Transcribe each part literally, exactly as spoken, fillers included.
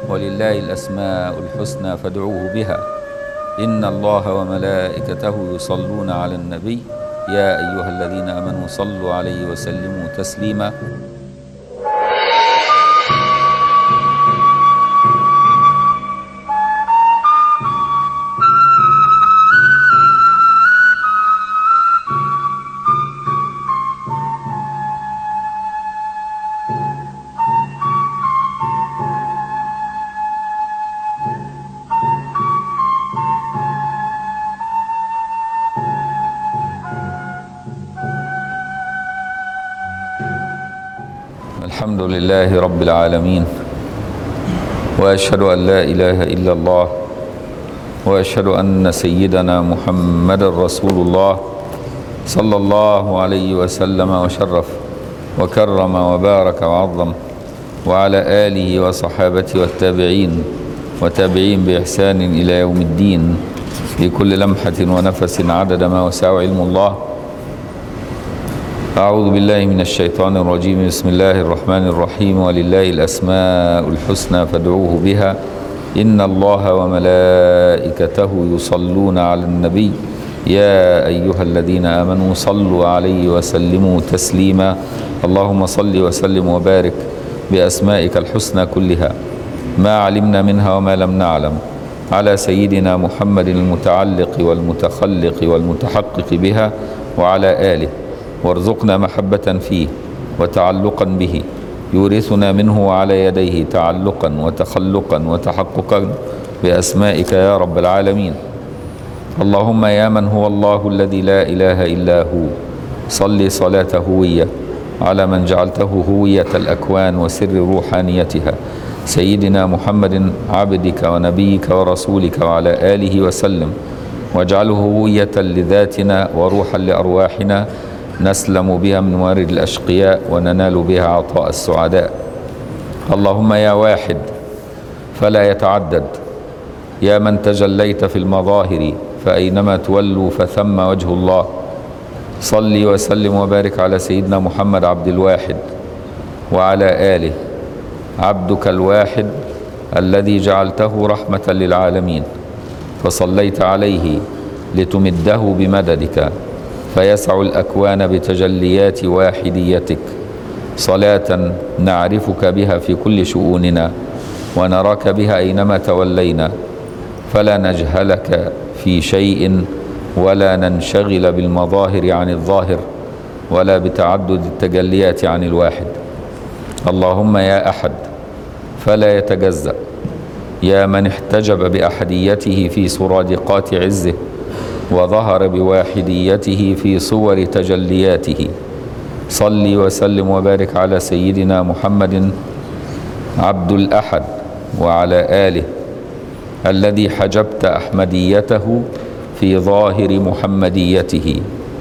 ولله الأسماء الحسنى فادعوه بها إن الله وملائكته يصلون على النبي يا أيها الذين آمنوا صلوا عليه وسلموا تسليما. الحمد لله رب العالمين، وأشهد أن لا إله إلا الله، وأشهد أن سيدنا محمد رسول الله صلى الله عليه وسلم وشرف وكرم وبارك وعظم، وعلى آله وصحابته والتابعين وتابعين بإحسان إلى يوم الدين في كل لمحة ونفس عدد ما وسع علم الله. أعوذ بالله من الشيطان الرجيم. بسم الله الرحمن الرحيم. ولله الأسماء الحسنى فادعوه بها إن الله وملائكته يصلون على النبي يا أيها الذين آمنوا صلوا عليه وسلموا تسليما. اللهم صل وسلم وبارك بأسمائك الحسنى كلها ما علمنا منها وما لم نعلم على سيدنا محمد المتعلق والمتخلق والمتحقق بها وعلى آله، وارزقنا محبة فيه وتعلقا به يورثنا منه وعلى يديه تعلقا وتخلقا وتحققا بأسمائك يا رب العالمين. اللهم يا من هو الله الذي لا إله إلا هو صل صلاة هوية على من جعلته هوية الأكوان وسر روحانيتها سيدنا محمد عبدك ونبيك ورسولك وعلى آله وسلم، واجعله هوية لذاتنا وروحا لأرواحنا نسلم بها من موارد الأشقياء وننال بها عطاء السعداء. اللهم يا واحد فلا يتعدد، يا من تجليت في المظاهر فأينما تولوا فثم وجه الله، صل وسلم وبارك على سيدنا محمد عبد الواحد وعلى آله، عبدك الواحد الذي جعلته رحمة للعالمين، فصليت عليه لتمده بمددك فيسع الأكوان بتجليات واحديتك، صلاة نعرفك بها في كل شؤوننا ونراك بها أينما تولينا، فلا نجهلك في شيء ولا ننشغل بالمظاهر عن الظاهر ولا بتعدد التجليات عن الواحد. اللهم يا أحد فلا يتجزأ، يا من احتجب بأحديته في سرادقات عزه وظهر بواحديته في صور تجلياته، صل وسلم وبارك على سيدنا محمد عبد الأحد وعلى آله الذي حجبت أحمديته في ظاهر محمديته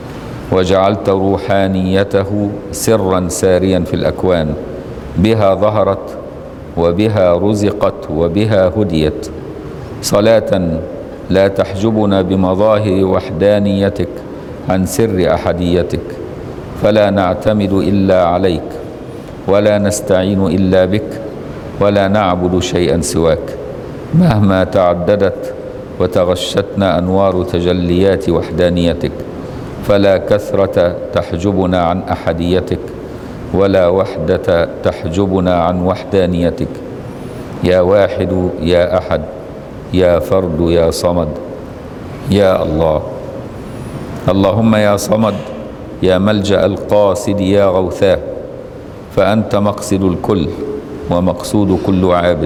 وجعلت روحانيته سرا ساريا في الأكوان، بها ظهرت وبها رزقت وبها هديت، صلاة لا تحجبنا بمظاهر وحدانيتك عن سر أحديتك، فلا نعتمد إلا عليك ولا نستعين إلا بك ولا نعبد شيئا سواك، مهما تعددت وتغشتنا أنوار تجليات وحدانيتك، فلا كثرة تحجبنا عن أحديتك ولا وحدة تحجبنا عن وحدانيتك. يا واحد يا أحد يا فرد يا صمد يا الله. اللهم يا صمد يا ملجأ القاصد يا غوثاه، فأنت مقصد الكل ومقصود كل عابد،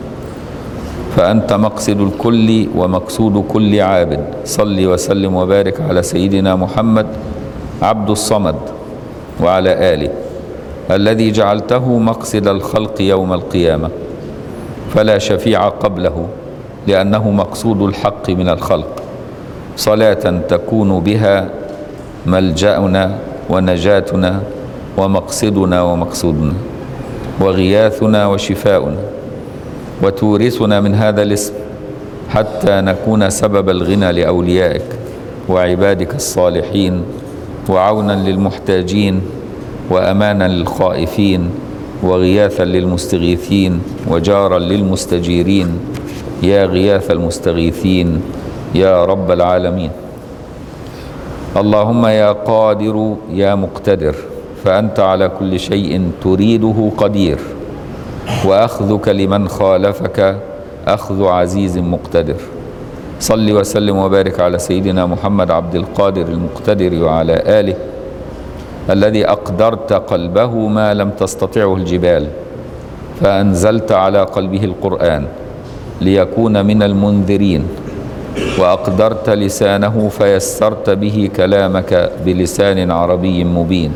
فأنت مقصد الكل ومقصود كل عابد. صل وسلم وبارك على سيدنا محمد عبد الصمد وعلى آله الذي جعلته مقصد الخلق يوم القيامة، فلا شفيع قبله لأنه مقصود الحق من الخلق، صلاة تكون بها ملجأنا ونجاتنا ومقصدنا ومقصودنا وغياثنا وشفاؤنا، وتورثنا من هذا الاسم حتى نكون سبب الغنى لأوليائك وعبادك الصالحين، وعونا للمحتاجين وأمانا للخائفين وغياثا للمستغيثين وجارا للمستجيرين يا غياث المستغيثين يا رب العالمين. اللهم يا قادر يا مقتدر، فأنت على كل شيء تريده قدير، وأخذك لمن خالفك أخذ عزيز مقتدر. صل وسلم وبارك على سيدنا محمد عبد القادر المقتدر وعلى آله الذي أقدرت قلبه ما لم تستطعه الجبال، فأنزلت على قلبه القرآن ليكون من المنذرين، وأقدرت لسانه فيسرت به كلامك بلسان عربي مبين،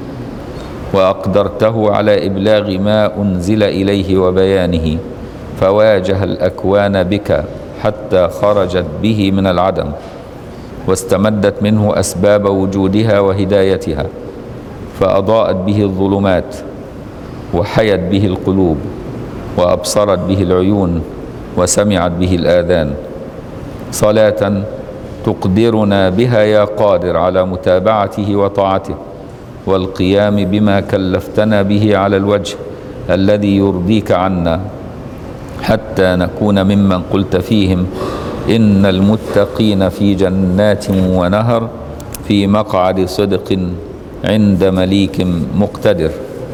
وأقدرته على إبلاغ ما أنزل إليه وبيانه، فواجه الأكوان بك حتى خرجت به من العدم، واستمدت منه أسباب وجودها وهدايتها، فأضاءت به الظلمات، وحيت به القلوب، وأبصرت به العيون، وسمعت به الآذان. صلاة تقدرنا بها يا قادر على متابعته وطاعته، والقيام بما كلفتنا به على الوجه الذي يرضيك عنا، حتى نكون ممن قلت فيهم إن المتقين في جنات ونهر في مقعد صدق عند مليك مقتدر.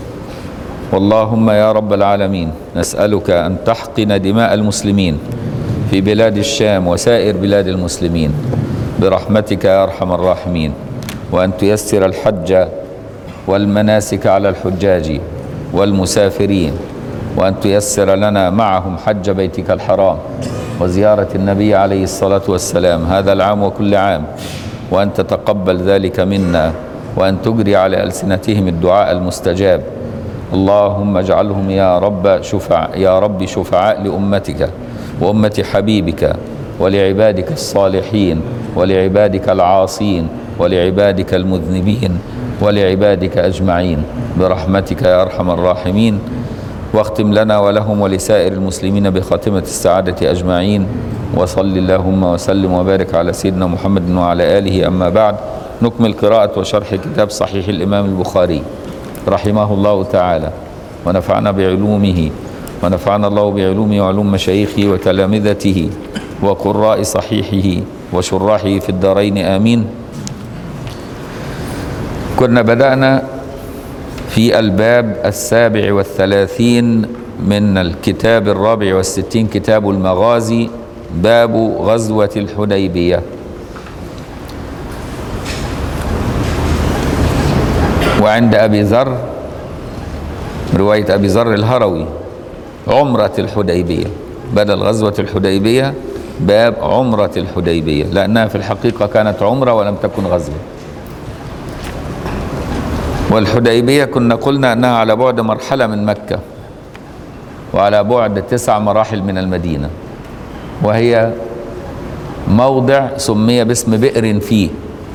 واللهم يا رب العالمين نسألك أن تحقن دماء المسلمين في بلاد الشام وسائر بلاد المسلمين برحمتك يا أرحم الراحمين، وأن تيسر الحج والمناسك على الحجاج والمسافرين، وأن تيسر لنا معهم حج بيتك الحرام وزيارة النبي عليه الصلاة والسلام هذا العام وكل عام، وأن تتقبل ذلك منا، وأن تجري على ألسنتهم الدعاء المستجاب. اللهم اجعلهم يا رب شفع يا رب شفعاء لأمتك وأمة حبيبك ولعبادك الصالحين ولعبادك العاصين ولعبادك المذنبين ولعبادك أجمعين برحمتك يا أرحم الراحمين. واختم لنا ولهم ولسائر المسلمين بخاتمة السعادة أجمعين. وصل اللهم وسلم وبارك على سيدنا محمد وعلى آله. أما بعد، نكمل قراءة وشرح كتاب صحيح الإمام البخاري رحمه الله تعالى، ونفعنا بعلومه ونفعنا الله بعلومه وعلوم مشايخه وتلامذته وقراء صحيحه وشراحه في الدارين آمين. كنا بدأنا في الباب السابع والثلاثين من الكتاب الرابع والستين، كتاب المغازي، باب غزوة الحديبية. وعند أبي ذر، رواية أبي ذر الهروي، عمرة الحديبية بدل غزوة الحديبية، باب عمرة الحديبية، لأنها في الحقيقة كانت عمرة ولم تكن غزوة. والحديبية كنا قلنا أنها على بعد مرحلة من مكة، وعلى بعد تسع مراحل من المدينة، وهي موضع سمي باسم بئر فيه،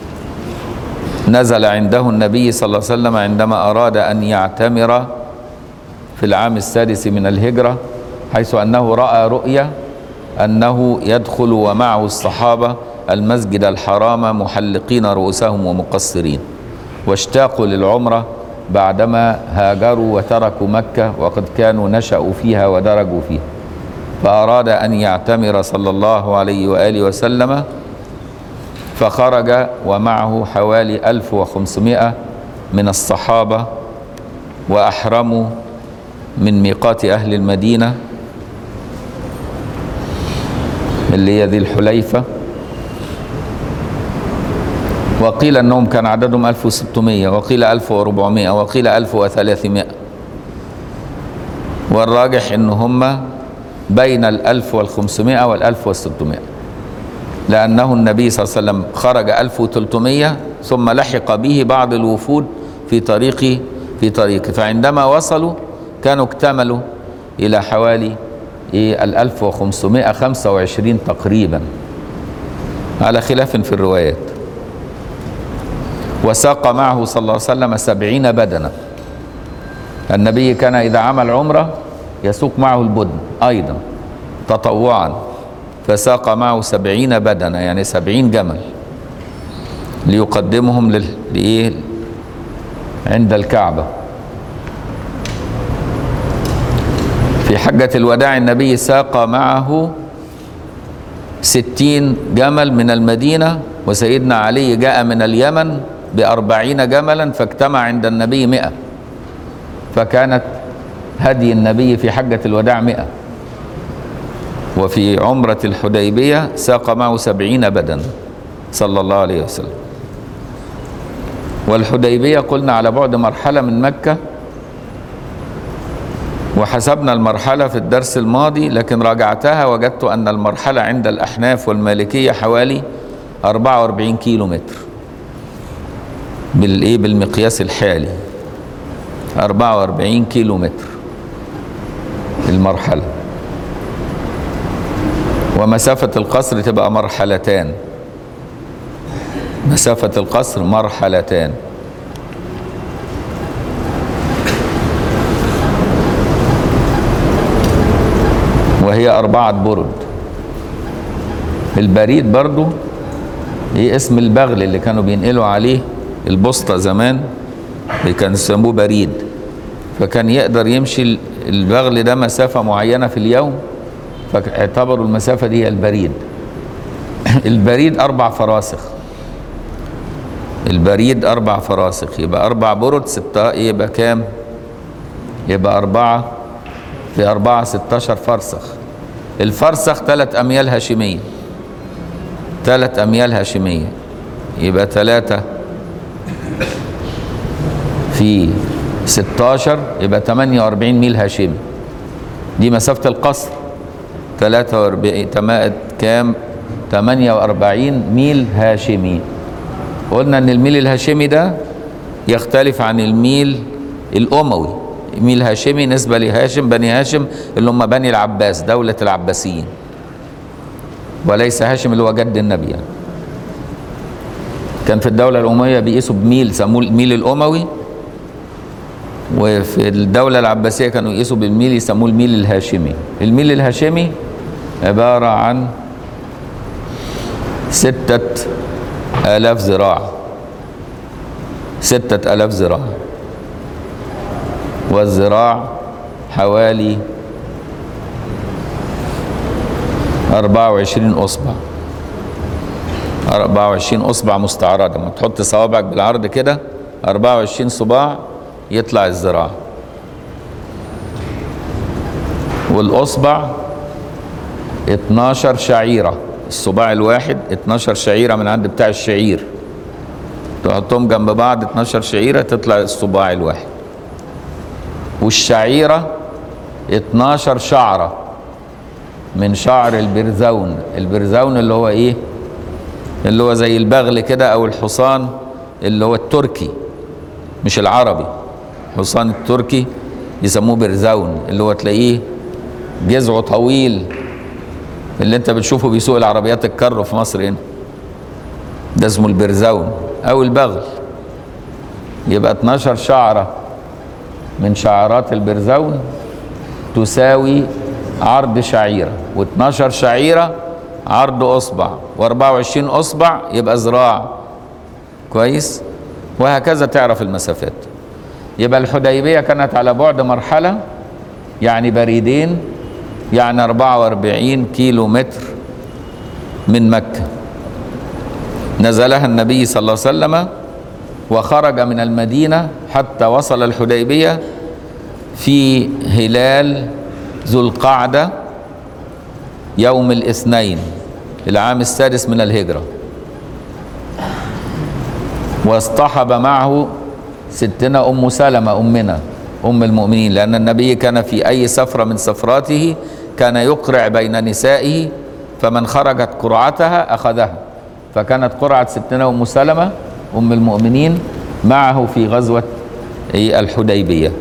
نزل عنده النبي صلى الله عليه وسلم عندما أراد أن يعتمر في العام السادس من الهجرة، حيث أنه رأى رؤيا أنه يدخل ومعه الصحابة المسجد الحرام محلقين رؤوسهم ومقصرين، واشتاقوا للعمرة بعدما هاجروا وتركوا مكة وقد كانوا نشأوا فيها ودرجوا فيها، فأراد أن يعتمر صلى الله عليه وآله وسلم، فخرج ومعه حوالي ألف وخمسمائة من الصحابة، وأحرموا من ميقات أهل المدينة اللي هي ذي الحليفة، وقيل أنهم كان عددهم ألف وستمائة، وقيل ألف وأربعمائة، وقيل ألف وثلاثمائة، والراجح أن هم بين الألف والخمسمائة والألف والستمائة، لأنه النبي صلى الله عليه وسلم خرج ألف وثلاثمائة ثم لحق به بعض الوفود في طريق في طريقه، فعندما وصلوا كانوا اكتملوا إلى حوالي الألف وخمسمائة وخمسة وعشرين تقريبا، على خلاف في الروايات. وساق معه صلى الله عليه وسلم سبعين بدنة. النبي كان إذا عمل عمرة يسوق معه البدن أيضا تطوعا، فساق معه سبعين بدنة، يعني سبعين جمل، ليقدمهم لل... لإيه؟ عند الكعبة. في حجة الوداع النبي ساق معه ستين جمل من المدينة، وسيدنا علي جاء من اليمن بأربعين جملا، فاجتمع عند النبي مئة، فكانت هدي النبي في حجة الوداع مئة. وفي عمرة الحديبية ساق معه سبعين بدنا صلى الله عليه وسلم. والحديبية قلنا على بعد مرحلة من مكة، وحسبنا المرحلة في الدرس الماضي، لكن راجعتها وجدت أن المرحلة عند الأحناف والمالكية حوالي أربعة وأربعين كيلو متر بالإيه بالمقياس الحالي، أربعة وأربعين كيلو متر المرحلة. ومسافة القصر تبقى مرحلتان، مسافة القصر مرحلتان. وهي أربعة برد. البريد برضو هي اسم البغل اللي كانوا بينقلوا عليه البسطة زمان، اللي كانوا يسموه بريد، فكان يقدر يمشي البغل ده مسافة معينة في اليوم، فاعتبروا المسافة دي هي البريد. البريد أربع فراسخ، البريد أربع فراسخ، يبقى أربع برد ستة، يبقى كام؟ يبقى أربعة في أربعة ستاشر فرسخ. الفرسخ ثلاث أميال هاشمية، ثلاث أميال هاشمية، يبقى ثلاثة في ستاشر يبقى ثمانية وأربعين ميل هاشمي. دي مسافة القصر، ثلاثة وأربعين كام؟ ثمانية وأربعين ميل هاشمي. قلنا ان الميل الهاشمي ده يختلف عن الميل الأموي. ميل هاشمي نسبة لهاشم، بني هاشم اللي هم بني العباس، دولة العباسيين، وليس هاشم اللي هو جد النبي يعني. كان في الدولة الأموية بيقيسوا بميل، سموه الميل الأموي، وفي الدولة العباسية كانوا يقيسوا بالميل، يسموه الميل الهاشمي. الميل الهاشمي عبارة عن ستة آلاف ذراع، ستة آلاف ذراع، والذراع حوالي أربعة وعشرين أصبع، أربعة وعشرين أصبع مستعرضة. لما تحط صوابعك بالعرض كده أربعة وعشرين صباع يطلع الذراع، والأصبع اتناشر شعيرة، الصباع الواحد اتناشر شعيرة من عند بتاع الشعير، تحطهم جنب بعض اتناشر شعيرة تطلع الصباع الواحد. والشعيرة اتناشر شعرة من شعر البرزون. البرزون اللي هو ايه؟ اللي هو زي البغل كده او الحصان اللي هو التركي مش العربي. الحصان التركي يسموه برزون، اللي هو تلاقيه جذعه طويل، اللي انت بتشوفه بيسوق العربيات الكارو في مصر هنا، ده اسمه البرزون او البغل. يبقى اتناشر شعرة من شعرات البرزون تساوي عرض شعيرة، واتناشر شعيرة عرض اصبع، واربعة وعشرين اصبع يبقى ذراع. كويس؟ وهكذا تعرف المسافات. يبقى الحديبية كانت على بعد مرحلة، يعني بريدين، يعني أربعة وأربعين كيلو متر من مكة. نزلها النبي صلى الله عليه وسلم وخرج من المدينة حتى وصل الحديبية في هلال ذو القعدة يوم الاثنين العام السادس من الهجرة. واصطحب معه ستنا أم سلمة أمنا أم المؤمنين، لأن النبي كان في أي سفرة من سفراته كان يقرع بين نسائه، فمن خرجت قرعتها أخذها، فكانت قرعة ستنا أم سلمة أم المؤمنين معه في غزوة الحديبية.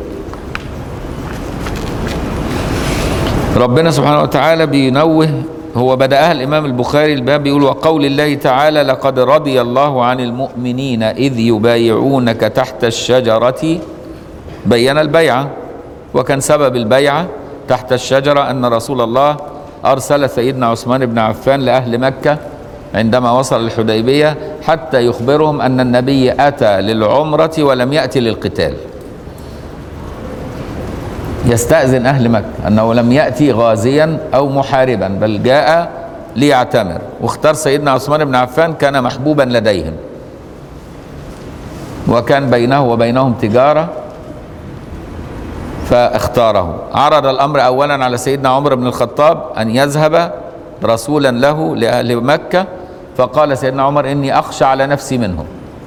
ربنا سبحانه وتعالى بينوه، هو بدأها الإمام البخاري الباب بيقول: وقول الله تعالى: لقد رضي الله عن المؤمنين إذ يبايعونك تحت الشجرة. بين البيعة، وكان سبب البيعة تحت الشجرة أن رسول الله أرسل سيدنا عثمان بن عفان لأهل مكة عندما وصل الحديبية حتى يخبرهم أن النبي أتى للعمرة ولم يأتي للقتال. يستأذن أهل مكة أنه لم يأتي غازيا أو محاربا بل جاء ليعتمر، واختار سيدنا عثمان بن عفان، كان محبوبا لديهم وكان بينه وبينهم تجارة فاختاره. عرض الأمر أولا على سيدنا عمر بن الخطاب أن يذهب رسولا له لأهل مكة، فقال سيدنا عمر إني أخشى على نفسي منهم،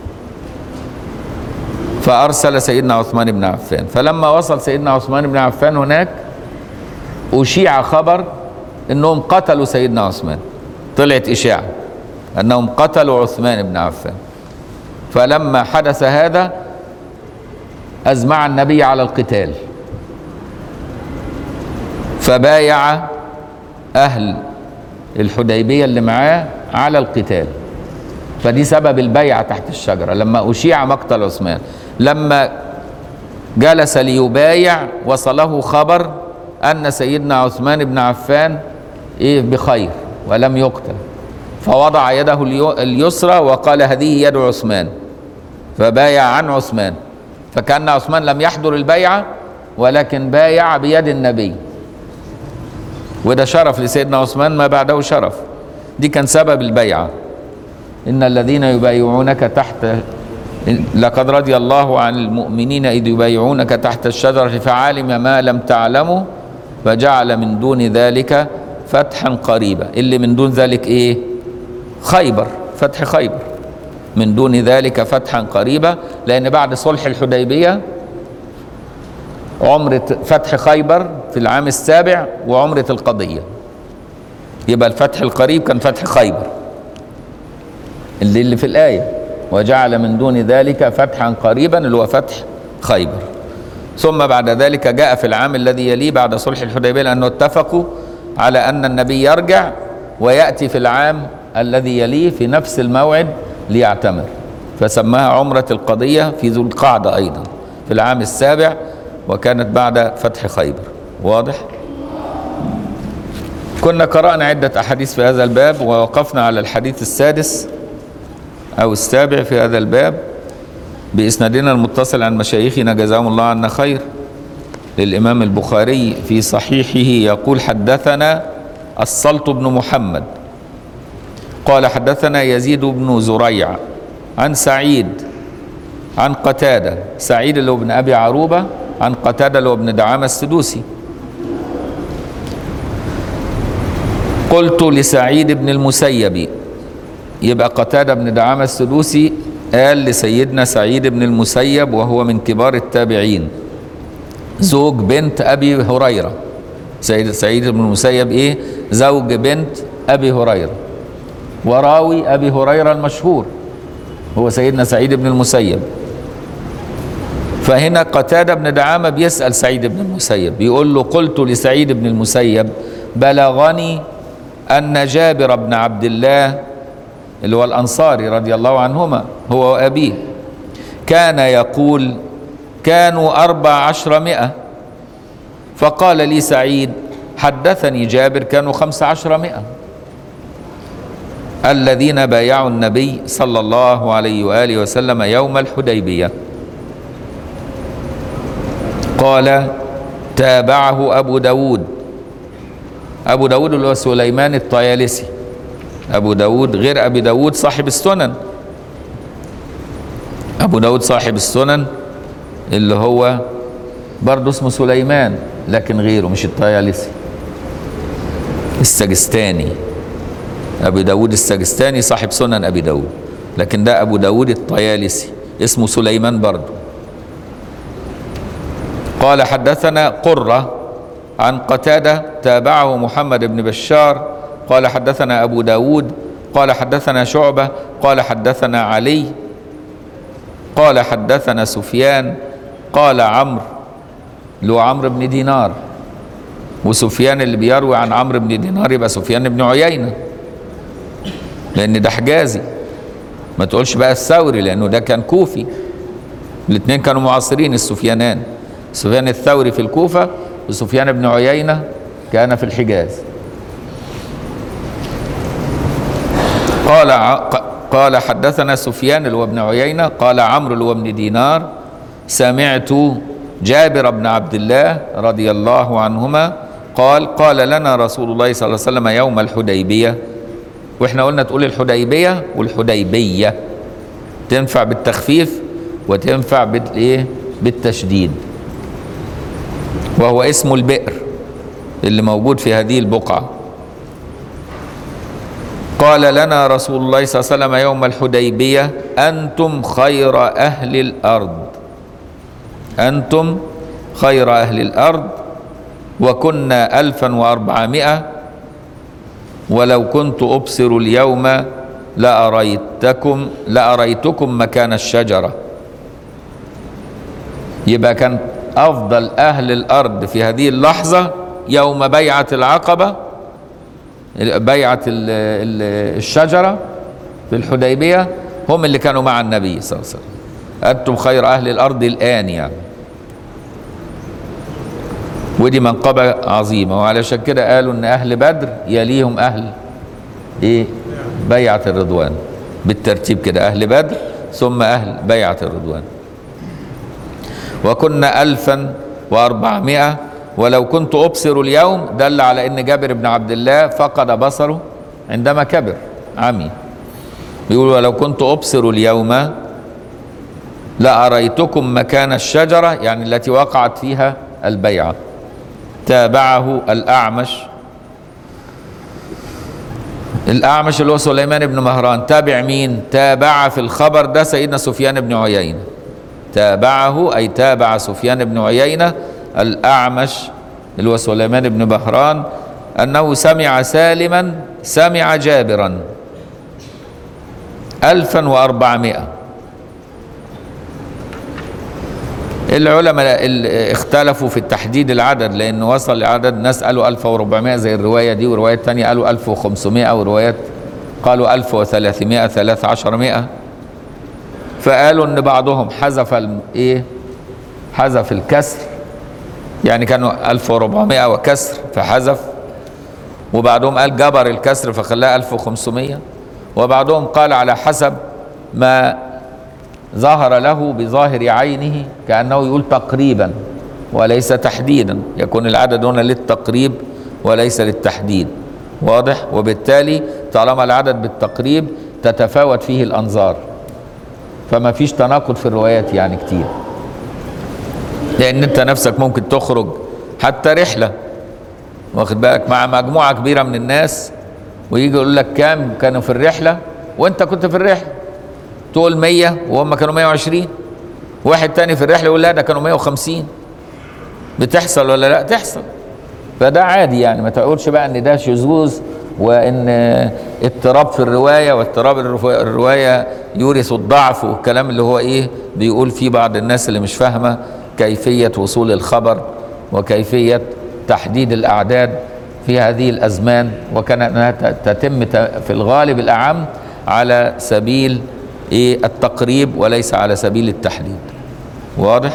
فأرسل سيدنا عثمان بن عفان. فلما وصل سيدنا عثمان بن عفان هناك أشيع خبر إنهم قتلوا سيدنا عثمان، طلعت إشاعة أنهم قتلوا عثمان بن عفان. فلما حدث هذا أزمع النبي على القتال، فبايع أهل الحديبية اللي معاه على القتال. فدي سبب البيعة تحت الشجرة لما أشيع مقتل عثمان. لما جلس ليبايع وصله خبر أن سيدنا عثمان بن عفان إيه بخير ولم يقتل، فوضع يده اليسرى وقال هذه يد عثمان، فبايع عن عثمان. فكأن عثمان لم يحضر البيعة ولكن بايع بيد النبي، وده شرف لسيدنا عثمان ما بعده شرف. دي كان سبب البيعة. إن الذين يبايعونك تحت لقد رضي الله عن المؤمنين إذ يبايعونك تحت الشجرة فعلم ما لم تعلموا فجعل من دون ذلك فتحا قريبا. اللي من دون ذلك إيه؟ خيبر، فتح خيبر. من دون ذلك فتحا قريبا، لأن بعد صلح الحديبية عمرة فتح خيبر في العام السابع وعمرة القضية، يبقى الفتح القريب كان فتح خيبر اللي, اللي في الآية وجعل من دون ذلك فتحا قريبا اللي هو فتح خيبر. ثم بعد ذلك جاء في العام الذي يليه بعد صلح الحديبية، لأنه اتفقوا على أن النبي يرجع ويأتي في العام الذي يليه في نفس الموعد ليعتمر، فسماها عمرة القضية في ذو القعدة أيضا في العام السابع، وكانت بعد فتح خيبر. واضح؟ كنا قرأنا عدة أحاديث في هذا الباب، ووقفنا على الحديث السادس أو السابع في هذا الباب بإسنادنا المتصل عن مشايخنا جزاهم الله عنا خير للإمام البخاري في صحيحه يقول حدثنا السلط بن محمد قال حدثنا يزيد بن زريع عن سعيد عن قتادة، سعيد اللي هو ابن أبي عروبة، عن قتادة اللي هو ابن دعامة السدوسي. قلت لسعيد بن المسيب، يبقى قتادة بن دعامة السدوسي قال لسيدنا سعيد بن المسيب وهو من كبار التابعين زوج بنت أبي هريرة. سيد سعيد بن المسيب إيه؟ زوج بنت أبي هريرة، وراوي أبي هريرة المشهور هو سيدنا سعيد بن المسيب. فهنا قتادة بن دعامة بيسأل سعيد بن المسيب، بيقول له قلت لسعيد بن المسيب بلغني أن جابر بن عبد الله اللي هو الأنصاري رضي الله عنهما هو وأبيه كان يقول كانوا أربع عشر مئة. فقال لي سعيد حدثني جابر كانوا خمس عشر مئة الذين بايعوا النبي صلى الله عليه وآله وسلم يوم الحديبية. قال تابعه أبو داود، أبو داود اللي هو سليمان الطيالسي، أبو داود غير أبي داود صاحب السنن، أبو داود صاحب السنن اللي هو برضه اسمه سليمان لكن غيره مش الطيالسي، السجستاني. أبي داود السجستاني صاحب سنن أبي داود، لكن ده أبو داود الطيالسي اسمه سليمان برضه. قال حدثنا قرة عن قتادة تابعه محمد بن بشار قال حدثنا أبو داود قال حدثنا شعبة قال حدثنا علي قال حدثنا سفيان قال عمرو اللي هو عمرو بن دينار، وسفيان اللي بيروي عن عمرو بن دينار يبقى سفيان بن عيينة لأن ده حجازي، ما تقولش بقى الثوري لأنه ده كان كوفي. الاثنين كانوا معاصرين السفيانان، سفيان الثوري في الكوفة وسفيان بن عيينة كان في الحجاز. قال قال حدثنا سفيان اللي هو ابن عيينة قال عمرو اللي هو ابن دينار سمعت جابر بن عبد الله رضي الله عنهما قال قال لنا رسول الله صلى الله عليه وسلم يوم الحديبية، واحنا قلنا تقول الحديبية والحديبية، تنفع بالتخفيف وتنفع بالايه بالتشديد، وهو اسم البئر اللي موجود في هذه البقعة. قال لنا رسول الله صلى الله عليه وسلم يوم الحديبية أنتم خير أهل الأرض، أنتم خير أهل الأرض، وكنا ألفا وأربعمائة، ولو كنت أبصر اليوم لأريتكم لأريتكم مكان الشجرة. يبقى كان أفضل أهل الأرض في هذه اللحظة يوم بيعة العقبة، بيعة الشجرة في الحديبية، هم اللي كانوا مع النبي صلى الله عليه وسلم. أنتم خير أهل الأرض الآن يعني، ودي منقبة عظيمة. وعلشان كده قالوا إن أهل بدر يليهم أهل إيه بيعة الرضوان، بالترتيب كده، أهل بدر ثم أهل بيعة الرضوان. وكنا ألفا وأربعمائة، ولو كنت أبصر اليوم، دل على أن جابر بن عبد الله فقد بصره عندما كبر عمي. بيقول ولو كنت أبصر اليوم لأريتكم مكان الشجرة، يعني التي وقعت فيها البيعة. تابعه الأعمش، الأعمش اللي هو سليمان بن مهران. تابع مين؟ تابع في الخبر ده سيدنا سفيان بن عيينة، تابعه أي تابع سفيان بن عيينة الأعمش اللي هو سليمان بن مهران أنه سمع سالما سمع جابرا ألفا وأربعمائة. العلماء اختلفوا في التحديد العدد، لأنه وصل لعدد، ناس قالوا ألف وأربعمائة زي الرواية دي، وروايات تانية قالوا ألف وخمسمائة، وروايات قالوا ألف وثلاثمائة ثلاث عشر مائة. فقالوا ان بعضهم حذف ايه حذف الكسر، يعني كانوا ألف وأربعمائة وكسر فحذف، وبعضهم قال جبر الكسر فخلاها ألف وخمسمائة، وبعضهم قال على حسب ما ظهر له بظاهر عينه، كأنه يقول تقريبا وليس تحديدا، يكون العدد هنا للتقريب وليس للتحديد. واضح؟ وبالتالي طالما العدد بالتقريب تتفاوت فيه الأنظار، فما فيش تناقض في الروايات يعني كتير، لأن أنت نفسك ممكن تخرج حتى رحلة، واخد بالك، مع مجموعة كبيرة من الناس، ويجي يقول لك كام كانوا في الرحلة وأنت كنت في الرحلة، تقول مية وهم كانوا مية وعشرين، واحد تاني في الرحلة يقول لا ده كانوا مية وخمسين. بتحصل ولا لا؟ تحصل. فده عادي يعني، ما تقولش بقى ان ده شذوذ وان اضطراب في الروايه، واضطراب الروايه يورث الضعف، والكلام اللي هو ايه بيقول فيه بعض الناس اللي مش فاهمه كيفيه وصول الخبر وكيفيه تحديد الاعداد في هذه الازمان، وكان انها تتم في الغالب الاعم على سبيل ايه التقريب وليس على سبيل التحديد. واضح؟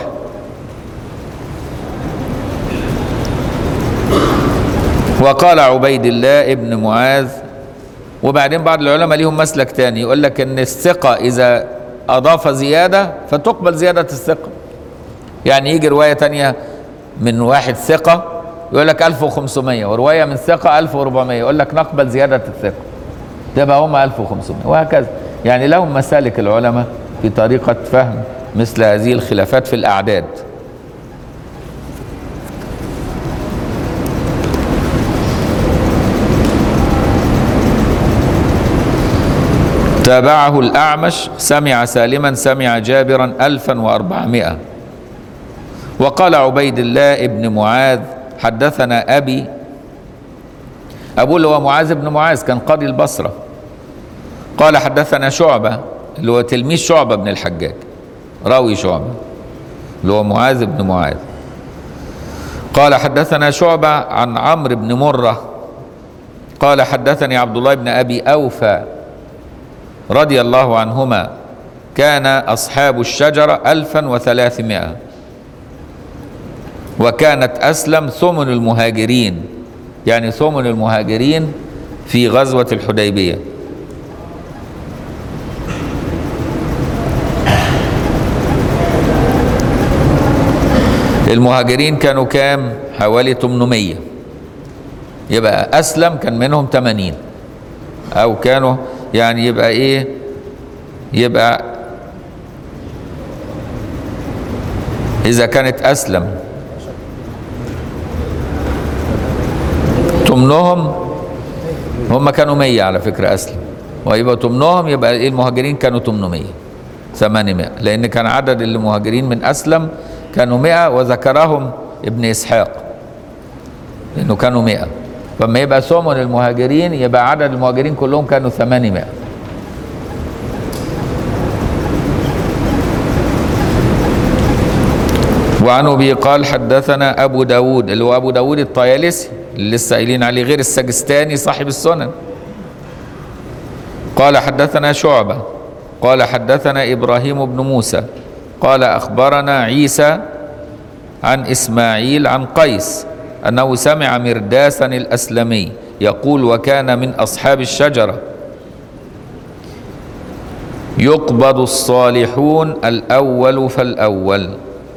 وقال عبيد الله ابن معاذ. وبعدين بعض العلماء ليهم مسلك تاني، يقول لك ان الثقة اذا اضاف زيادة فتقبل زيادة الثقة. يعني يجي رواية تانية من واحد ثقة يقول لك ألف وخمسمائة، ورواية من ثقة ألف وأربعمائة، يقول لك نقبل زيادة الثقة، تبقى هم ألف وخمسمائة، وهكذا. يعني لهم مسالك العلماء في طريقة فهم مثل هذه الخلافات في الأعداد. تابعه الأعمش سمع سالما سمع جابرا ألفا وأربعمائة. وقال عبيد الله ابن معاذ حدثنا أبي، أبوه اللي هو معاذ بن معاذ كان قاضي البصرة، قال حدثنا شعبة اللي هو تلميذ شعبة بن الحجاج، راوي شعبة اللي هو معاذ بن معاذ، قال حدثنا شعبة عن عمرو بن مرة قال حدثني عبد الله بن أبي أوفى رضي الله عنهما كان أصحاب الشجرة ألفا وثلاثمائة، وكانت أسلم ثمن المهاجرين، يعني ثمن المهاجرين في غزوة الحديبية. المهاجرين كانوا كام؟ حوالي ثمانمائة. يبقى أسلم كان منهم ثمانين، أو كانوا يعني يبقى إيه؟ يبقى إذا كانت أسلم تمنهم، هم كانوا مية على فكرة أسلم، ويبقى تمنهم يبقى إيه؟ المهاجرين كانوا ثمانمائة ثمانمائة، لأن كان عدد المهاجرين من أسلم كانوا مئة، وذكرهم ابن إسحاق لأنه كانوا مئة. فما يبقى ثمن المهاجرين يبقى عدد المهاجرين كلهم كانوا ثمانمائة. وعن أبي قال حدثنا أبو داود، اللي هو أبو داود الطيالسي اللي لسه قايلين عليه، غير السجستاني صاحب السنن. قال حدثنا شعبة قال حدثنا إبراهيم بن موسى قال أخبرنا عيسى عن إسماعيل عن قيس أنه سمع مرداسا الأسلمي يقول: وكان من أصحاب الشجرة يقبض الصالحون الأول فالأول.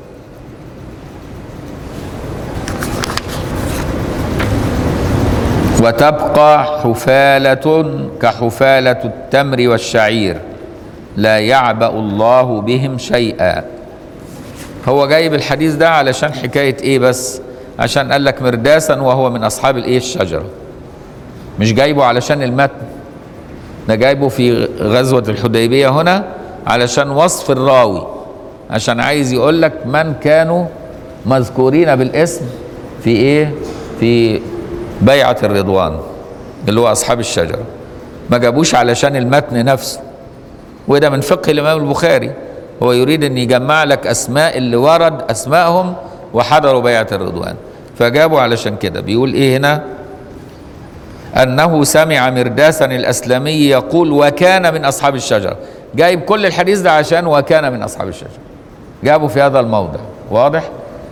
وتبقى حفالة كحفالة التمر والشعير لا يعبأ الله بهم شيئا. هو جايب الحديث ده علشان حكاية ايه؟ بس عشان قال لك مرداسا وهو من اصحاب الايه؟ الشجرة. مش جايبه علشان المتن ده، جايبه في غزوة الحديبية هنا علشان وصف الراوي، عشان عايز يقول لك من كانوا مذكورين بالاسم في ايه؟ في بيعة الرضوان اللي هو اصحاب الشجرة. ما جابوش علشان المتن نفسه، وده من فقه الامام البخاري، هو يريد ان يجمع لك اسماء اللي ورد اسمائهم وحضروا بيعة الرضوان، فجابوا علشان كده. بيقول ايه هنا؟ انه سمع مرداسا الاسلمي يقول: وكان من اصحاب الشجرة. جايب كل الحديث ده عشان وكان من اصحاب الشجرة، جابوا في هذا الموضع. واضح؟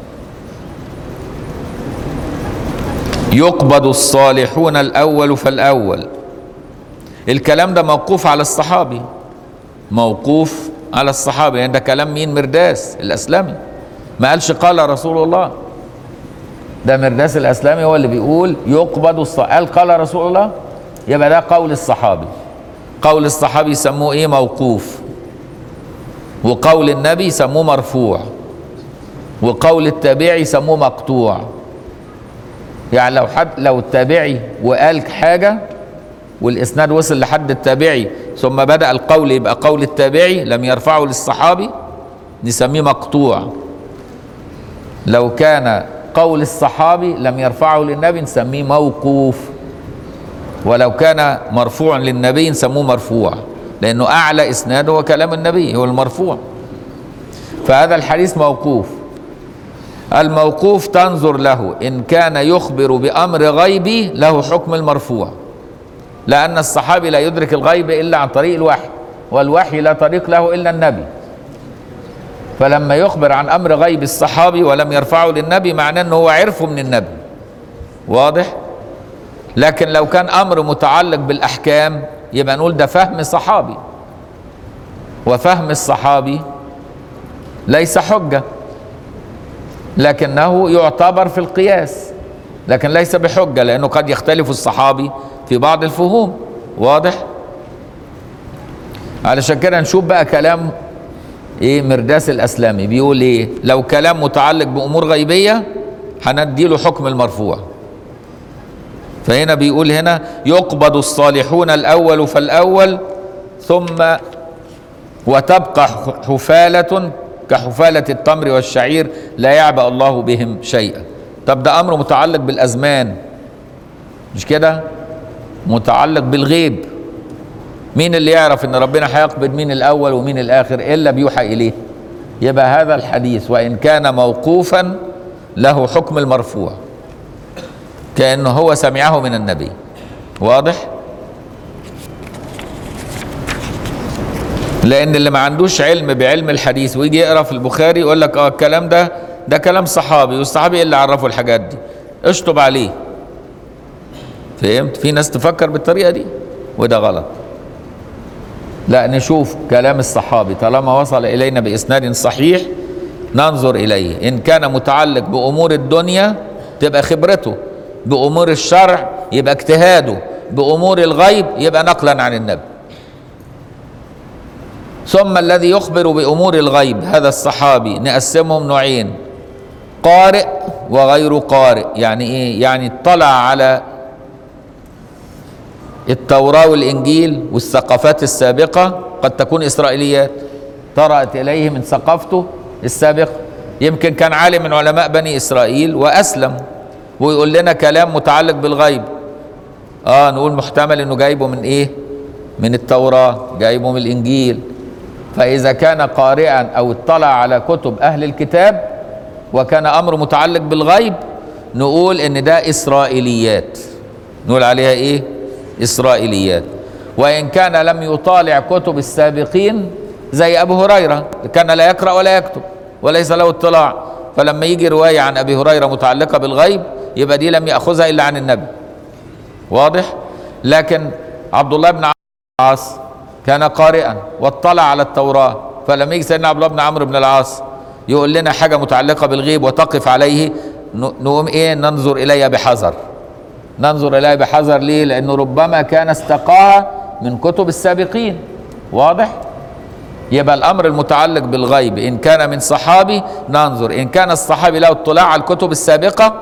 يقبض الصالحون الاول فالاول. الكلام ده موقوف على الصحابي، موقوف على الصحابي، يعني ده كلام مين؟ مرداس الأسلمي. ما قالش قال رسول الله، ده مرداس الأسلمي هو اللي بيقول يقبض الصالحون. قال قال رسول الله، يبقى ده قول الصحابي. قول الصحابي يسموه ايه؟ موقوف. وقول النبي يسموه مرفوع. وقول التابعي يسموه مقطوع. يعني لو حد لو التابعي وقال حاجة والإسناد وصل لحد التابعي ثم بدأ القول يبقى قول التابعي لم يرفعه للصحابي، نسميه مقطوع. لو كان قول الصحابي لم يرفعه للنبي نسميه موقوف. ولو كان مرفوعا للنبي نسموه مرفوع، لأنه أعلى إسناده هو كلام النبي، هو المرفوع. فهذا الحديث موقوف. الموقوف تنظر له إن كان يخبر بأمر غيبي له حكم المرفوع، لأن الصحابي لا يدرك الغيب إلا عن طريق الوحي، والوحي لا طريق له إلا النبي. فلما يخبر عن أمر غيب الصحابي ولم يرفعه للنبي معناه أنه هو عرفه من النبي. واضح؟ لكن لو كان أمر متعلق بالأحكام يبقى نقول ده فهم صحابي، وفهم الصحابي ليس حجة، لكنه يعتبر في القياس، لكن ليس بحجة، لأنه قد يختلف الصحابي في بعض الفهوم. واضح؟ علشان كده نشوف بقى كلام ايه مرداس الأسلمي بيقول ايه. لو كلام متعلق بأمور غيبية هنديله حكم المرفوع. فهنا بيقول هنا يقبض الصالحون الأول فالأول ثم وتبقى حفالة كحفالة التمر والشعير لا يعبأ الله بهم شيئا. طب ده أمر متعلق بالأزمان، مش كده؟ متعلق بالغيب. مين اللي يعرف ان ربنا هيقبض مين الأول ومين الآخر إلا بيوحى إليه؟ يبقى هذا الحديث وإن كان موقوفا له حكم المرفوع، كأنه هو سمعه من النبي. واضح؟ لأن اللي ما عندوش علم بعلم الحديث ويجي يقرأ في البخاري يقول لك اه الكلام ده ده كلام صحابي، والصحابي اللي عرفوا الحاجات دي اشطب عليه. فهمت؟ في ناس تفكر بالطريقة دي وده غلط. لا، نشوف كلام الصحابي طالما وصل إلينا بإسناد صحيح ننظر إليه. إن كان متعلق بأمور الدنيا تبقى خبرته، بأمور الشرع يبقى اجتهاده، بأمور الغيب يبقى نقلا عن النبي. ثم الذي يخبر بأمور الغيب هذا الصحابي نقسمهم نوعين: قارئ وغير قارئ. يعني ايه؟ يعني اطلع على التوراة والإنجيل والثقافات السابقة، قد تكون إسرائيليات طرأت إليه من ثقافته السابقة، يمكن كان عالم من علماء بني إسرائيل وأسلم ويقول لنا كلام متعلق بالغيب، آه نقول محتمل إنه جايبه من إيه؟ من التوراة، جايبه من الإنجيل. فإذا كان قارئا أو اطلع على كتب أهل الكتاب وكان أمر متعلق بالغيب نقول إن ده إسرائيليات، نقول عليها إيه؟ إسرائيليات. وإن كان لم يطالع كتب السابقين زي أبو هريرة كان لا يقرأ ولا يكتب وليس له اطلاع، فلما يجي رواية عن أبي هريرة متعلقة بالغيب يبقى دي لم يأخذها إلا عن النبي، واضح؟ لكن عبد الله بن عمرو بن العاص كان قارئا واطلع على التوراة، فلما يجي سيدنا عبد الله بن عمرو بن العاص يقول لنا حاجة متعلقة بالغيب وتقف عليه نقوم إيه؟ ننظر إليها بحذر، ننظر إليها بحذر. ليه؟ لأنه ربما كان استقاها من كتب السابقين، واضح؟ يبقى الأمر المتعلق بالغيب إن كان من صحابي ننظر، إن كان الصحابي له اطلاع على الكتب السابقة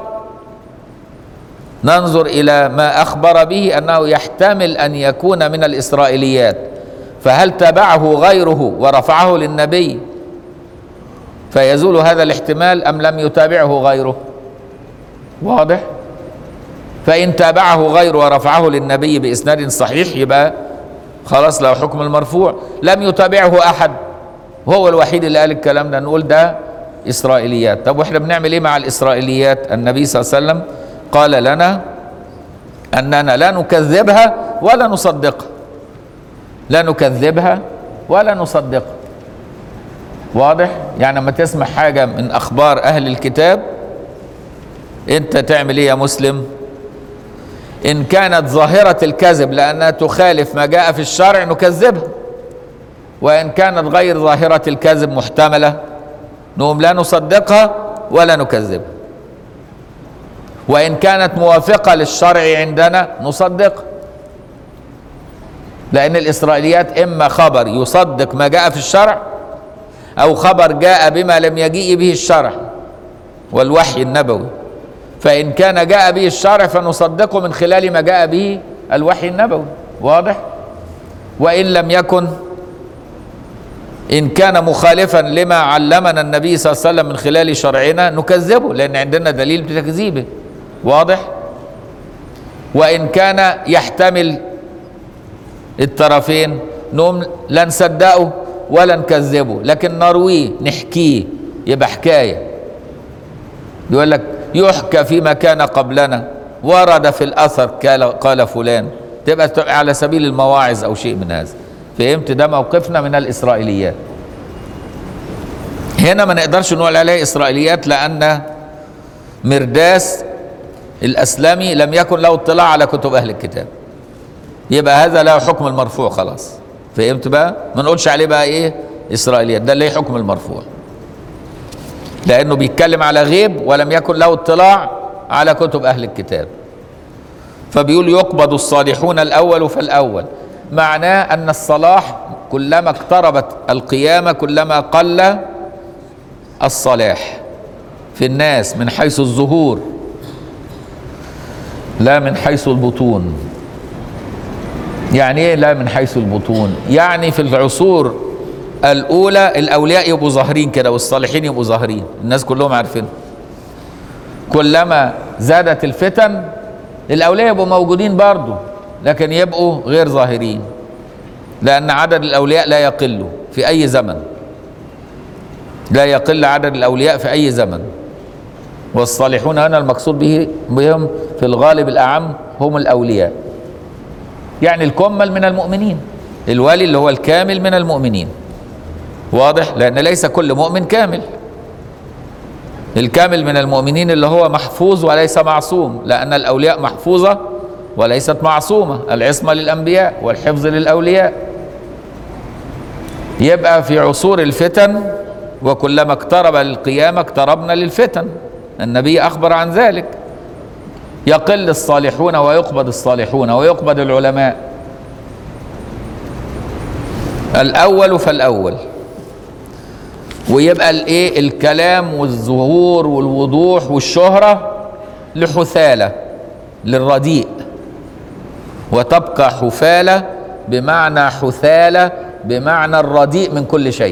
ننظر إلى ما أخبر به أنه يحتمل أن يكون من الإسرائيليات، فهل تبعه غيره ورفعه للنبي فيزول هذا الاحتمال أم لم يتابعه غيره؟ واضح؟ فإن تابعه غيره ورفعه للنبي بإسناد صحيح يبقى خلاص له حكم المرفوع. لم يتابعه أحد هو الوحيد اللي قال الكلام ده نقول ده إسرائيليات. طب وإحنا بنعمل إيه مع الإسرائيليات؟ النبي صلى الله عليه وسلم قال لنا أننا لا نكذبها ولا نصدقها، لا نكذبها ولا نصدقها، واضح؟ يعني لما تسمع حاجة من أخبار أهل الكتاب أنت تعمل إيه يا مسلم؟ إن كانت ظاهرة الكذب لأنها تخالف ما جاء في الشرع نكذبها، وإن كانت غير ظاهرة الكذب محتملة نقوم لا نصدقها ولا نكذبها، وإن كانت موافقة للشرع عندنا نصدقها. لأن الإسرائيليات إما خبر يصدق ما جاء في الشرع أو خبر جاء بما لم يجيء به الشرع والوحي النبوي، فإن كان جاء به الشرع فنصدقه من خلال ما جاء به الوحي النبوي، واضح؟ وإن لم يكن، إن كان مخالفا لما علمنا النبي صلى الله عليه وسلم من خلال شرعنا نكذبه لأن عندنا دليل بتكذيبه، واضح؟ وإن كان يحتمل الطرفين نقوم لا نصدقه ولا نكذبه لكن نرويه نحكيه، يبقى حكاية. يقول لك يحكى فيما كان قبلنا، ورد في الأثر قال فلان، تبقى على سبيل المواعظ أو شيء من هذا. فهمت؟ ده موقفنا من الإسرائيليات. هنا ما نقدرش نقول عليه إسرائيليات لأن مرداس الأسلمي لم يكن له اطلاع على كتب أهل الكتاب، يبقى هذا له حكم المرفوع خلاص. فهمت بقى؟ ما نقولش عليه بقى إيه إسرائيليات، ده ليه حكم المرفوع لأنه بيتكلم على غيب ولم يكن له اطلاع على كتب أهل الكتاب. فبيقول يقبض الصالحون الأول فالأول، معناه أن الصلاح كلما اقتربت القيامة كلما قل الصلاح في الناس من حيث الظهور لا من حيث البطون. يعني ايه لا من حيث البطون؟ يعني في العصور الأولى الأولياء يبقوا ظاهرين كده والصالحين يبقوا ظاهرين، الناس كلهم عارفين. كلما زادت الفتن الأولياء يبقوا موجودين برضو لكن يبقوا غير ظاهرين، لأن عدد الأولياء لا يقل في أي زمن، لا يقل عدد الأولياء في أي زمن. والصالحون هنا المقصود به بهم في الغالب الأعم هم الأولياء، يعني الكمل من المؤمنين، الولي اللي هو الكامل من المؤمنين، واضح؟ لأن ليس كل مؤمن كامل، الكامل من المؤمنين اللي هو محفوظ وليس معصوم، لأن الأولياء محفوظة وليست معصومة، العصمة للأنبياء والحفظ للأولياء. يبقى في عصور الفتن وكلما اقترب القيامة اقتربنا للفتن، النبي أخبر عن ذلك. يقل الصالحون ويقبض الصالحون ويقبض العلماء. الأول فالأول، ويبقى الايه الكلام والظهور والوضوح والشهرة لحثالة للرديء، وتبقى حفالة بمعنى حثالة بمعنى الرديء من كل شيء.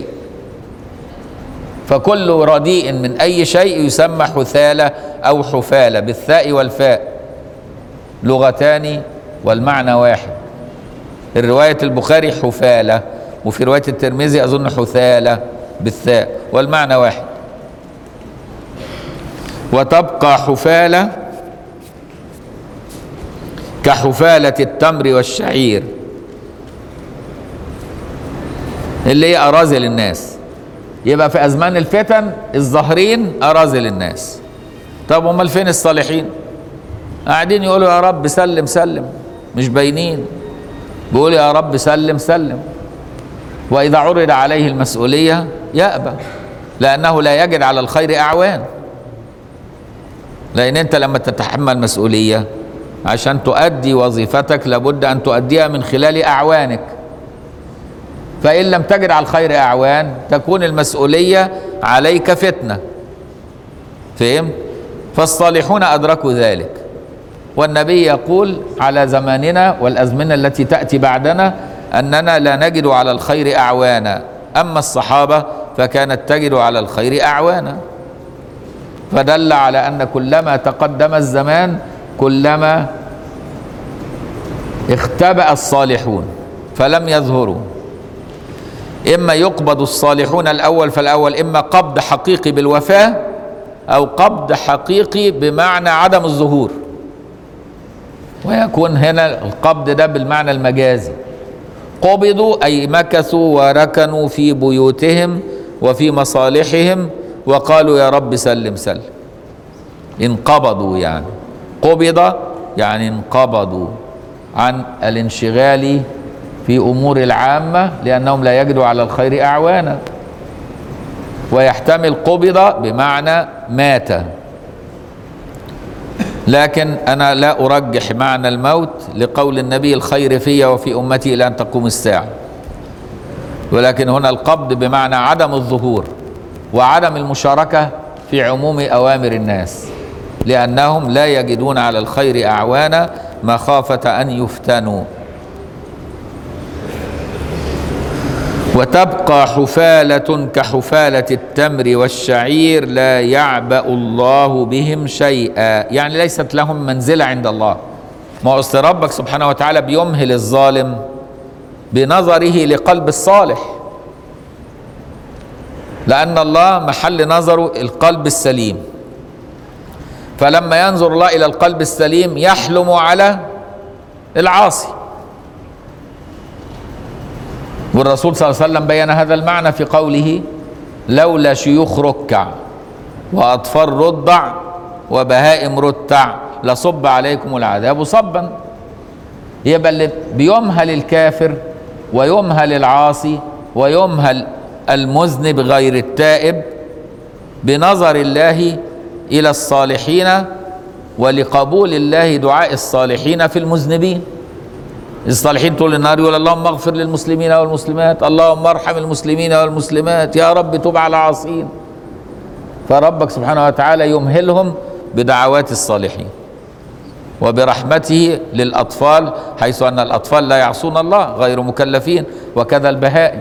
فكل رديء من أي شيء يسمى حثالة أو حفالة بالثاء والفاء، لغتان والمعنى واحد. الرواية البخاري حفالة، وفي رواية الترمذي أظن حثالة بالثاء، والمعنى واحد. وتبقى حفالة كحفالة التمر والشعير، اللي هي أراذل الناس. يبقى في أزمان الفتن الظاهرين أراذل الناس. طب امال فين الصالحين؟ قاعدين يقولوا يا رب سلم سلم، مش باينين، بيقولوا يا رب سلم سلم. وإذا عرض عليه المسؤولية يأبى، لأنه لا يجد على الخير أعوان. لأن أنت لما تتحمل مسؤولية عشان تؤدي وظيفتك لابد أن تؤديها من خلال أعوانك، فإن لم تجد على الخير أعوان تكون المسؤولية عليك فتنة. فهمت؟ فالصالحون أدركوا ذلك، والنبي يقول على زماننا والأزمنة التي تأتي بعدنا أننا لا نجد على الخير أعوانا، أما الصحابة فكانت تجد على الخير أعوانا. فدل على أن كلما تقدم الزمان كلما اختبأ الصالحون فلم يظهروا. إما يقبض الصالحون الأول فالأول، إما قبض حقيقي بالوفاة أو قبض حقيقي بمعنى عدم الظهور، ويكون هنا القبض ده بالمعنى المجازي. قبضوا أي مكثوا وركنوا في بيوتهم وفي مصالحهم وقالوا يا رب سلم سلم. انقبضوا يعني قبض يعني انقبضوا عن الانشغال في أمور العامة لأنهم لا يجدوا على الخير أعوانا. ويحتمل قبض بمعنى مات، لكن أنا لا أرجح معنى الموت لقول النبي الخير في وفي أمتي إلى أن تقوم الساعة، ولكن هنا القبض بمعنى عدم الظهور وعدم المشاركة في عموم أوامر الناس، لأنهم لا يجدون على الخير أعوانا مخافة أن يفتنوا. وتبقى حفالة كحفالة التمر والشعير لا يعبأ الله بهم شيئا، يعني ليست لهم منزلة عند الله. ما أصل ربك سبحانه وتعالى بيمهل الظالم بنظره لقلب الصالح، لأن الله محل نظره القلب السليم، فلما ينظر الله إلى القلب السليم يحلم على العاصي. والرسول صلى الله عليه وسلم بين هذا المعنى في قوله لولا شيوخ ركع وأطفال رضع وبهائم رتع لصب عليكم العذاب صبا. يبقى اللي بيمهل الكافر ويمهل العاصي ويمهل المذنب غير التائب بنظر الله إلى الصالحين ولقبول الله دعاء الصالحين في المذنبين. الصالحين طول النهار يقول اللهم اغفر للمسلمين والمسلمات، اللهم ارحم المسلمين والمسلمات، يا رب توب على العاصين. فربك سبحانه وتعالى يمهلهم بدعوات الصالحين وبرحمته للأطفال، حيث أن الأطفال لا يعصون الله غير مكلفين، وكذا البهائم.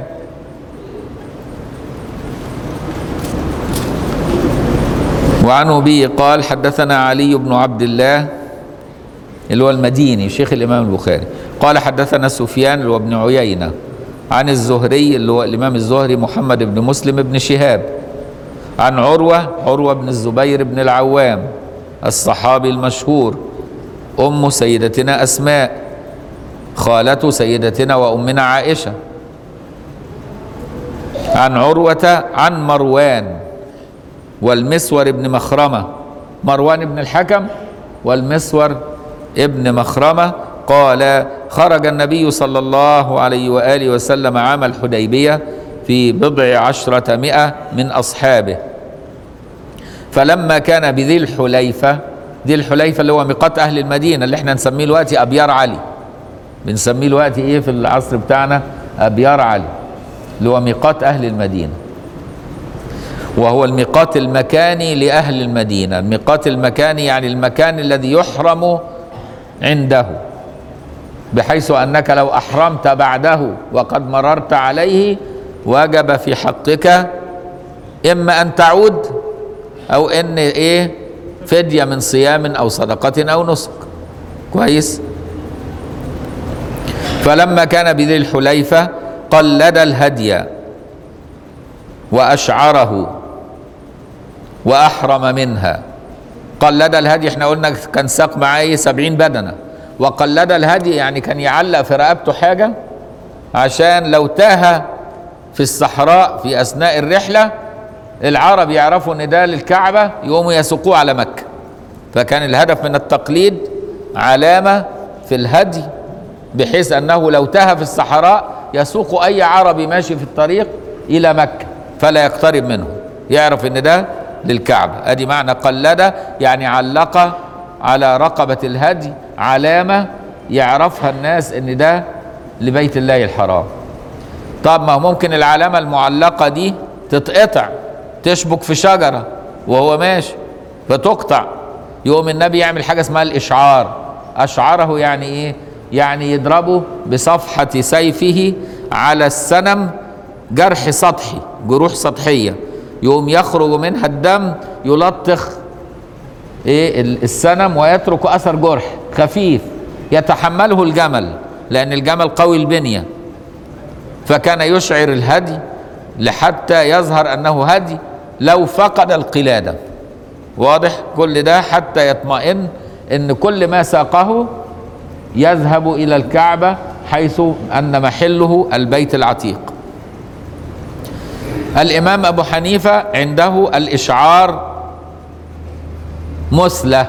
وعنه به قال حدثنا علي بن عبد الله اللي هو المديني شيخ الإمام البخاري قال حدثنا سفيان اللي هو ابن عيينة عن الزهري اللي هو الإمام الزهري محمد بن مسلم بن شهاب عن عروة عروة بن الزبير بن العوام الصحابي المشهور، أم سيدتنا أسماء خالة سيدتنا وأمنا عائشة، عن عروة عن مروان والمسور ابن مخرمة، مروان ابن الحكم والمسور ابن مخرمة قال خرج النبي صلى الله عليه وآله وسلم عام الحديبية في بضع عشرة مئة من أصحابه. فلما كان بذي الحليفة، ذي الحليفة اللي هو ميقات أهل المدينة اللي احنا نسميه دلوقتي أبيار علي، بنسميه دلوقتي إيه في العصر بتاعنا؟ أبيار علي، اللي هو ميقات أهل المدينة، وهو الميقات المكاني لأهل المدينة. الميقات المكاني يعني المكان الذي يحرم عنده، بحيث أنك لو أحرمت بعده وقد مررت عليه وجب في حقك إما أن تعود أو إن إيه فدية من صيام أو صدقة أو نسك. كويس. فلما كان بذي الحليفة قلد الهدي وأشعره وأحرم منها. قلد الهدي احنا قلنا كان ساق معاه سبعين بدنة، وقلد الهدي يعني كان يعلق في رقبته حاجة عشان لو تاه في الصحراء في أثناء الرحلة العرب يعرفوا ان ده للكعبة يقوموا يسوقوه على مكة. فكان الهدف من التقليد علامة في الهدي، بحيث انه لو تاه في الصحراء يسوق اي عربي ماشي في الطريق الى مكة فلا يقترب منه، يعرف ان ده للكعبة. ادي معنى قلد، يعني علق على رقبة الهدي علامة يعرفها الناس ان ده لبيت الله الحرام. طب ما هو ممكن العلامة المعلقة دي تتقطع، تشبك في شجرة وهو ماشي فتقطع، يقوم النبي يعمل حاجة اسمها الإشعار. أشعره يعني إيه؟ يعني يضربه بصفحة سيفه على السنم جرح سطحي، جروح سطحية، يقوم يخرج منها الدم يلطخ إيه السنم ويترك أثر جرح خفيف يتحمله الجمل، لأن الجمل قوي البنية. فكان يشعر الهدي لحتى يظهر أنه هدي لو فقد القلادة. واضح؟ كل ده حتى يطمئن ان كل ما ساقه يذهب الى الكعبة حيث ان محله البيت العتيق. الامام ابو حنيفة عنده الاشعار مثلى،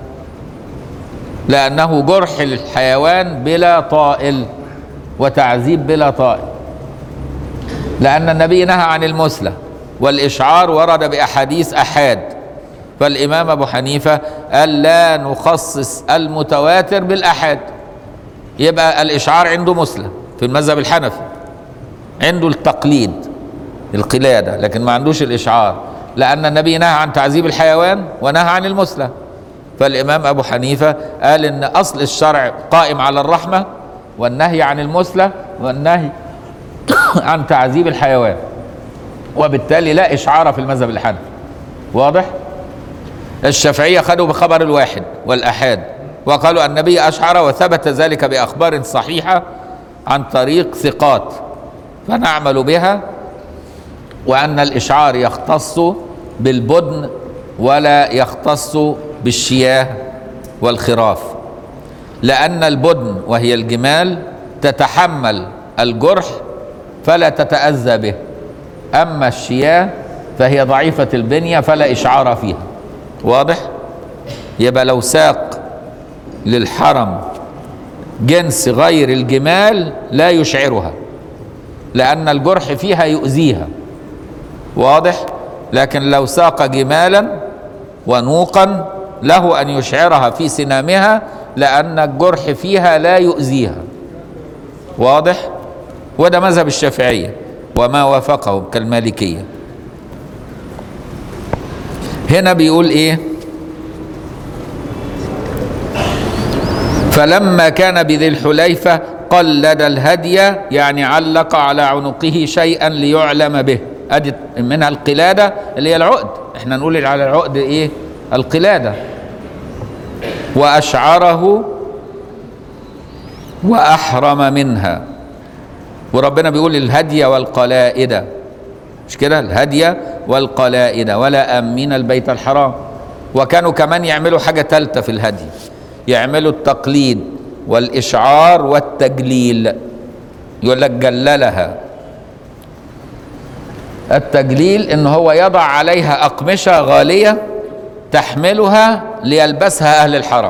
لانه جرح الحيوان بلا طائل وتعذيب بلا طائل، لان النبي نهى عن المثلى، والاشعار ورد باحاديث احاد. فالامام ابو حنيفة قال لا نخصص المتواتر بالاحاد، يبقى الاشعار عنده مثلى. في المذهب الحنفي عنده التقليد القلادة، لكن ما عندوش الاشعار، لان النبي نهى عن تعذيب الحيوان ونهى عن المثلى. فالامام ابو حنيفة قال ان اصل الشرع قائم على الرحمة والنهي عن المثلى والنهي عن تعذيب الحيوان، وبالتالي لا اشعار في المذهب الحنفي. واضح؟ الشافعية خدوا بخبر الواحد والأحاد، وقالوا النبي أشعر وثبت ذلك بأخبار صحيحة عن طريق ثقات فنعمل بها، وأن الإشعار يختص بالبدن ولا يختص بالشياه والخراف، لأن البدن وهي الجمال تتحمل الجرح فلا تتأذى به، أما الشياه فهي ضعيفة البنية فلا إشعار فيها. واضح؟ يبقى لو ساق للحرم جنس غير الجمال لا يشعرها، لأن الجرح فيها يؤذيها. واضح؟ لكن لو ساق جمالا ونوقا له أن يشعرها في سنامها، لأن الجرح فيها لا يؤذيها. واضح؟ وده مذهب الشافعية وما وافقه كالمالكية. هنا بيقول ايه؟ فلما كان بذي الحليفة قلد الهدي، يعني علق على عنقه شيئا ليعلم به. ادي منها القلادة اللي هي العقد، احنا نقول على العقد ايه؟ القلادة. واشعره واحرم منها. وربنا بيقول الهدي والقلائد، مش كده؟ الهدي والقلائد ولا آمين البيت الحرام. وكانوا كمان يعملوا حاجة ثالثة في الهدي، يعملوا التقليد والإشعار والتجليل. يقول لك جللها. التجليل إن هو يضع عليها أقمشة غالية تحملها ليلبسها أهل الحرم.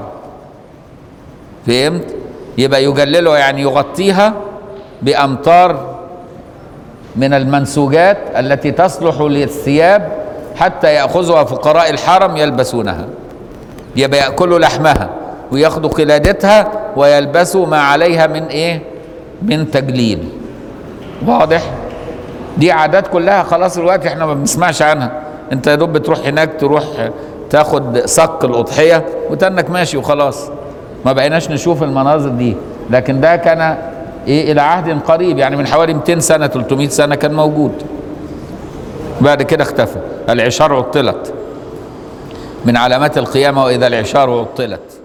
فهمت؟ يبقى يجلله يعني يغطيها بأمطار من المنسوجات التي تصلح للثياب حتى يأخذها فقراء الحرم يلبسونها، يبقى يأكلوا لحمها وياخدوا قلادتها ويلبسوا ما عليها من ايه؟ من تجليل. واضح؟ دي عادات كلها خلاص الوقت احنا ما بنسمعش عنها. انت يا دوب بتروح هناك تروح تاخد صك الأضحية وتنك ماشي وخلاص، ما بقيناش نشوف المناظر دي. لكن ده كان ايه الى عهد قريب، يعني من حوالي مئتين سنة ثلاثمئة سنة كان موجود، بعد كده اختفى. العشار عطلت، من علامات القيامة وإذا العشار عطلت.